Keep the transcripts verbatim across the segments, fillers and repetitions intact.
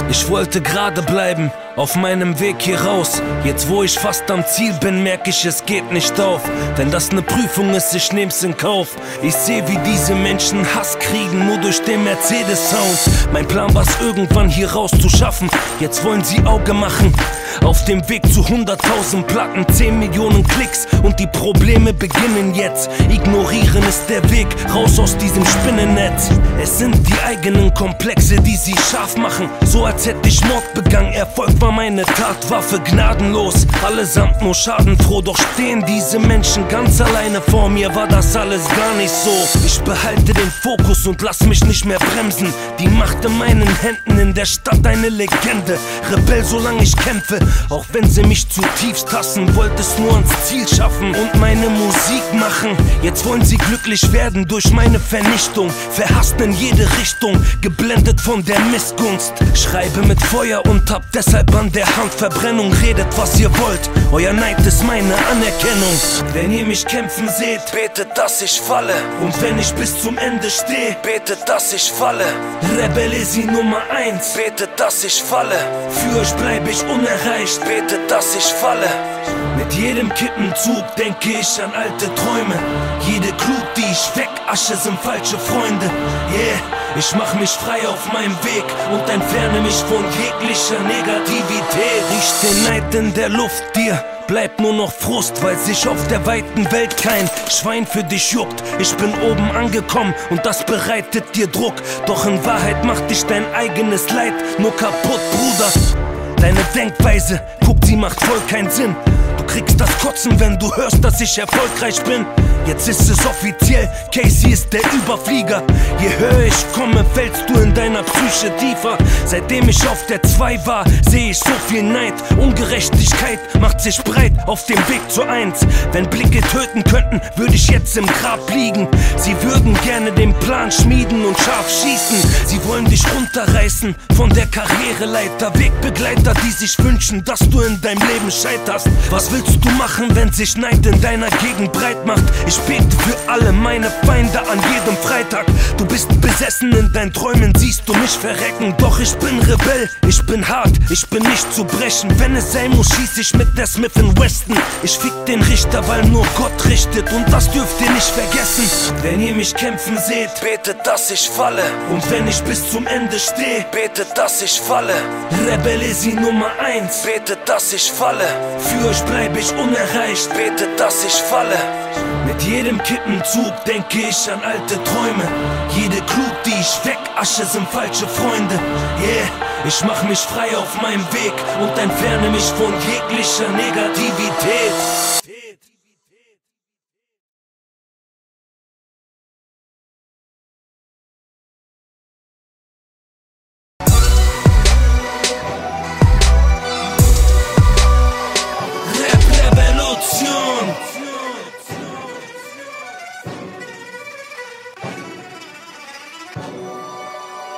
Ich wollte gerade bleiben, auf meinem Weg hier raus. Jetzt wo ich fast am Ziel bin, merke ich, es geht nicht auf. Wenn das ne Prüfung ist, ich nehm's in Kauf. Ich seh, wie diese Menschen Hass kriegen, nur durch den Mercedes-Sound. Mein Plan war's irgendwann hier raus zu schaffen. Jetzt wollen sie Auge machen. Auf dem Weg zu hunderttausend Platten, zehn Millionen Klicks und die Probleme beginnen jetzt. Ignorieren ist der Weg, raus aus diesem Spinnennetz. Es sind die eigenen Komplexe, die sie scharf machen. So als hätte ich Mord begangen, Erfolg war meine Tatwaffe, gnadenlos. Allesamt nur schadenfroh, doch stehen diese Menschen ganz alleine vor mir. War das alles gar nicht so. Ich behalte den Fokus und lass mich nicht mehr bremsen. Die Macht in meinen Händen, in der Stadt eine Legende. Rebell, solange ich kämpfe, auch wenn sie mich zutiefst hassen. Wollte es nur ans Ziel schaffen und meine Musik machen. Jetzt wollen sie glücklich werden durch meine Vernichtung. Verhasst in jede Richtung, geblendet von der Missgunst. Schreibe mit Feuer und hab deshalb an der Hand Verbrennung. Redet was ihr wollt, euer Neid ist meine Anerkennung. Wenn ihr mich kämpfen seht, betet, dass ich falle. Und wenn ich bis zum Ende stehe, betet, dass ich falle. Rebellesi Nummer eins, betet, dass ich falle. Für euch bleib ich unerreicht, betet, dass ich falle. Mit jedem Kippenzug denke ich an alte Träume. Jede Glut, die ich wegasche, sind falsche Freunde. Yeah, ich mach mich frei auf meinem Weg und entferne mich von jeglicher Negativität. Riech den Neid in der Luft, dir bleibt nur noch Frust, weil sich auf der weiten Welt kein Schwein für dich juckt. Ich bin oben angekommen und das bereitet dir Druck. Doch in Wahrheit macht dich dein eigenes Leid nur kaputt, Bruder. Deine Denkweise, guck, sie macht voll keinen Sinn. Du kriegst das Kotzen, wenn du hörst, dass ich erfolgreich bin. Jetzt ist es offiziell, Casey ist der Überflieger. Je höher ich komme, fällst du in deiner Psyche tiefer. Seitdem ich auf der zwei war, seh ich so viel Neid. Ungerechtigkeit macht sich breit auf dem Weg zur Eins. Wenn Blicke töten könnten, würde ich jetzt im Grab liegen. Sie würden gerne den Plan schmieden und scharf schießen. Sie wollen dich runterreißen von der Karriereleiter. Wegbegleiter, die sich wünschen, dass du in deinem Leben scheiterst. Was willst du machen, wenn sich Neid in deiner Gegend breit macht? Ich bete für alle meine Feinde an jedem Freitag. Du bist besessen, in deinen Träumen siehst du mich verrecken. Doch ich bin Rebell, ich bin hart, ich bin nicht zu brechen. Wenn es sein muss, schieß ich mit der Smith and Weston. Ich fick den Richter, weil nur Gott richtet und das dürft ihr nicht vergessen. Wenn ihr mich kämpfen seht, betet, dass ich falle. Und wenn ich bis zum Ende stehe, betet, dass ich falle. Rebellesi Nummer eins, betet, dass ich falle. Für euch bleib ich unerreicht, betet, dass ich falle. Mit jedem Kippenzug denke ich an alte Träume. Jede Glut, die ich wegasche, sind falsche Freunde. Yeah, ich mach mich frei auf meinem Weg und entferne mich von jeglicher Negativität.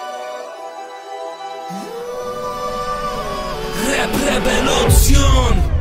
Rap Revolution.